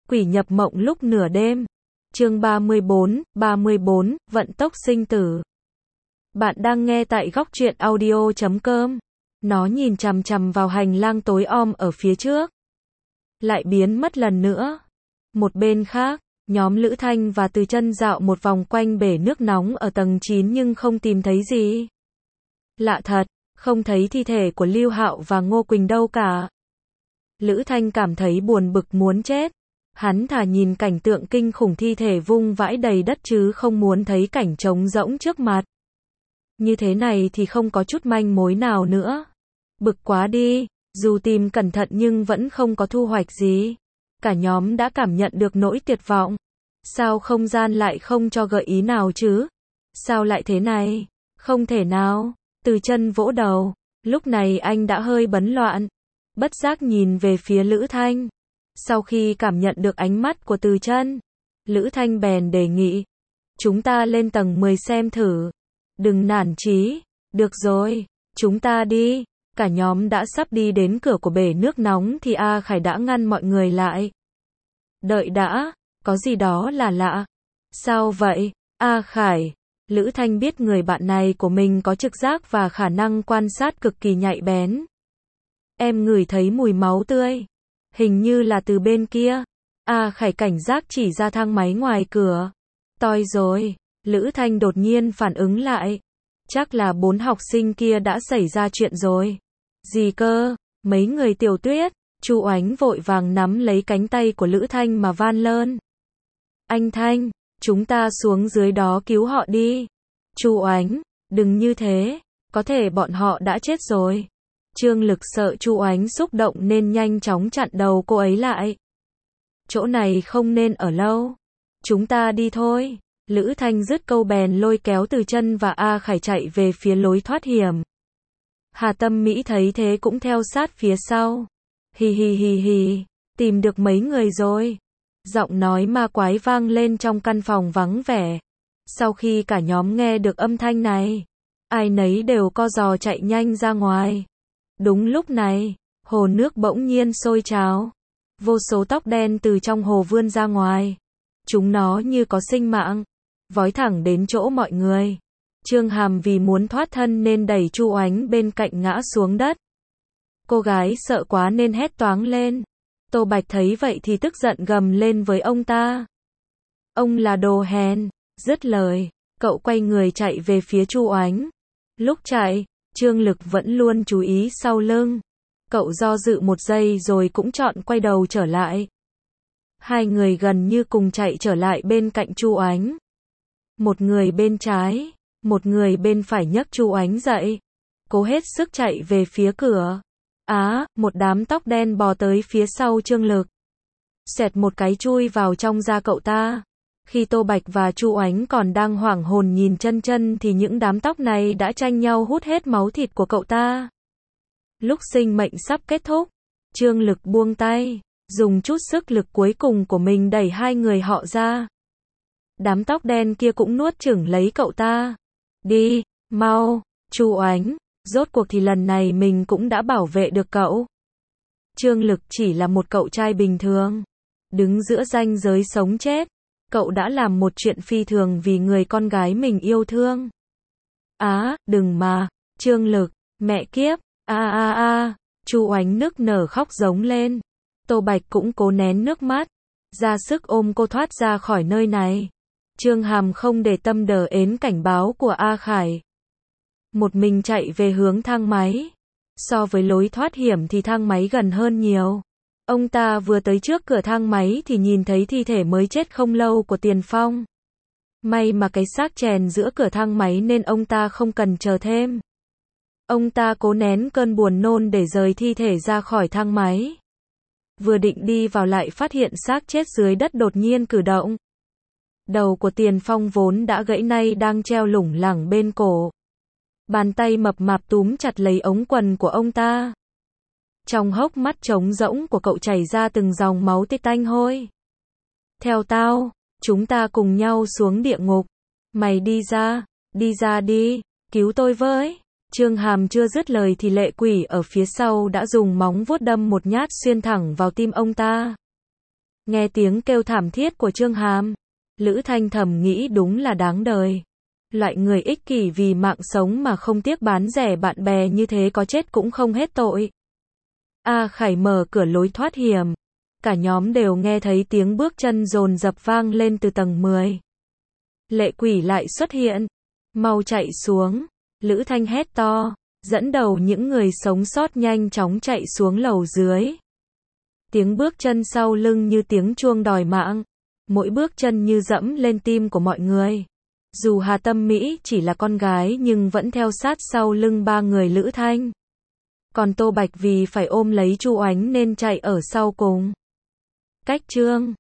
Quỷ nhập mộng lúc nửa đêm. Chương 34, vận tốc sinh tử. Bạn đang nghe tại góc truyện audio.com. Nó nhìn chằm chằm vào hành lang tối om ở phía trước. Lại biến mất lần nữa. Một bên khác, nhóm Lữ Thanh và Từ Chân dạo một vòng quanh bể nước nóng ở tầng 9 nhưng không tìm thấy gì. Lạ thật, không thấy thi thể của Lưu Hạo và Ngô Quỳnh đâu cả. Lữ Thanh cảm thấy buồn bực muốn chết. Hắn thà nhìn cảnh tượng kinh khủng thi thể vung vãi đầy đất chứ không muốn thấy cảnh trống rỗng trước mặt. Như thế này thì không có chút manh mối nào nữa. Bực quá đi, dù tìm cẩn thận nhưng vẫn không có thu hoạch gì. Cả nhóm đã cảm nhận được nỗi tuyệt vọng. Sao không gian lại không cho gợi ý nào chứ? Sao lại thế này? Không thể nào. Từ Chân vỗ đầu. Lúc này anh đã hơi bấn loạn. Bất giác nhìn về phía Lữ Thanh. Sau khi cảm nhận được ánh mắt của Từ Chân, Lữ Thanh bèn đề nghị. Chúng ta lên tầng 10 xem thử. Đừng nản chí. Được rồi, chúng ta đi. Cả nhóm đã sắp đi đến cửa của bể nước nóng thì A Khải đã ngăn mọi người lại. Đợi đã, có gì đó là lạ. Sao vậy, A Khải? Lữ Thanh biết người bạn này của mình có trực giác và khả năng quan sát cực kỳ nhạy bén. Em ngửi thấy mùi máu tươi. Hình như là từ bên kia. A Khải cảnh giác chỉ ra thang máy ngoài cửa. Toi rồi. Lữ Thanh đột nhiên phản ứng lại. Chắc là 4 học sinh kia đã xảy ra chuyện rồi. Gì cơ? Mấy người Tiểu Tuyết. Chu Oánh vội vàng nắm lấy cánh tay của Lữ Thanh mà van lơn. Anh Thanh, chúng ta xuống dưới đó cứu họ đi. Chu Oánh, đừng như thế. Có thể bọn họ đã chết rồi. Trương Lực sợ Chu Oánh xúc động nên nhanh chóng chặn đầu cô ấy lại. Chỗ này không nên ở lâu. Chúng ta đi thôi. Lữ Thanh dứt câu bèn lôi kéo Từ Chân và A Khải chạy về phía lối thoát hiểm. Hà Tâm Mỹ thấy thế cũng theo sát phía sau. Hì hì hì hì, tìm được mấy người rồi. Giọng nói ma quái vang lên trong căn phòng vắng vẻ. Sau khi cả nhóm nghe được âm thanh này, ai nấy đều co giò chạy nhanh ra ngoài. Đúng lúc này, hồ nước bỗng nhiên sôi trào. Vô số tóc đen từ trong hồ vươn ra ngoài. Chúng nó như có sinh mạng, vói thẳng đến chỗ mọi người. Trương Hàm vì muốn thoát thân nên đẩy Chu Oánh bên cạnh ngã xuống đất. Cô gái sợ quá nên hét toáng lên. Tô Bạch thấy vậy thì tức giận gầm lên với ông ta. Ông là đồ hèn. Dứt lời, cậu quay người chạy về phía Chu Oánh. Lúc chạy, Trương Lực vẫn luôn chú ý sau lưng. Cậu do dự một giây rồi cũng chọn quay đầu trở lại. Hai người gần như cùng chạy trở lại bên cạnh Chu Oánh. Một người bên trái, một người bên phải nhấc Chu Oánh dậy. Cố hết sức chạy về phía cửa. Một đám tóc đen bò tới phía sau Trương Lực. Xẹt một cái chui vào trong da cậu ta. Khi Tô Bạch và Chu Oánh còn đang hoảng hồn nhìn Chân Chân thì những đám tóc này đã tranh nhau hút hết máu thịt của cậu ta. Lúc sinh mệnh sắp kết thúc, Trương Lực buông tay, dùng chút sức lực cuối cùng của mình đẩy hai người họ ra. Đám tóc đen kia cũng nuốt chửng lấy cậu ta. Đi, mau, Chu Oánh, rốt cuộc thì lần này mình cũng đã bảo vệ được cậu. Trương Lực chỉ là một cậu trai bình thường, đứng giữa ranh giới sống chết. Cậu đã làm một chuyện phi thường vì người con gái mình yêu thương. Đừng mà, Trương Lực, mẹ kiếp, Chu Oánh nức nở khóc giống lên. Tô Bạch cũng cố nén nước mắt, ra sức ôm cô thoát ra khỏi nơi này. Trương Hàm không để tâm đờ ến cảnh báo của A Khải. Một mình chạy về hướng thang máy. So với lối thoát hiểm thì thang máy gần hơn nhiều. Ông ta vừa tới trước cửa thang máy thì nhìn thấy thi thể mới chết không lâu của Tiền Phong. May mà cái xác chèn giữa cửa thang máy nên ông ta không cần chờ thêm. Ông ta cố nén cơn buồn nôn để rời thi thể ra khỏi thang máy. Vừa định đi vào lại phát hiện xác chết dưới đất đột nhiên cử động. Đầu của Tiền Phong vốn đã gãy nay đang treo lủng lẳng bên cổ. Bàn tay mập mạp túm chặt lấy ống quần của ông ta. Trong hốc mắt trống rỗng của cậu chảy ra từng dòng máu tanh hôi. Theo tao, chúng ta cùng nhau xuống địa ngục. Mày đi ra đi, cứu tôi với. Trương Hàm chưa dứt lời thì lệ quỷ ở phía sau đã dùng móng vuốt đâm một nhát xuyên thẳng vào tim ông ta. Nghe tiếng kêu thảm thiết của Trương Hàm, Lữ Thanh thầm nghĩ đúng là đáng đời. Loại người ích kỷ vì mạng sống mà không tiếc bán rẻ bạn bè như thế có chết cũng không hết tội. A Khải mở cửa lối thoát hiểm. Cả nhóm đều nghe thấy tiếng bước chân dồn dập vang lên từ tầng 10. Lệ Quỷ lại xuất hiện. Mau chạy xuống. Lữ Thanh hét to, dẫn đầu những người sống sót nhanh chóng chạy xuống lầu dưới. Tiếng bước chân sau lưng như tiếng chuông đòi mạng. Mỗi bước chân như dẫm lên tim của mọi người. Dù Hà Tâm Mỹ chỉ là con gái nhưng vẫn theo sát sau lưng ba người Lữ Thanh. Còn Tô Bạch vì phải ôm lấy Chu Oánh nên chạy ở sau cùng. Cách Trương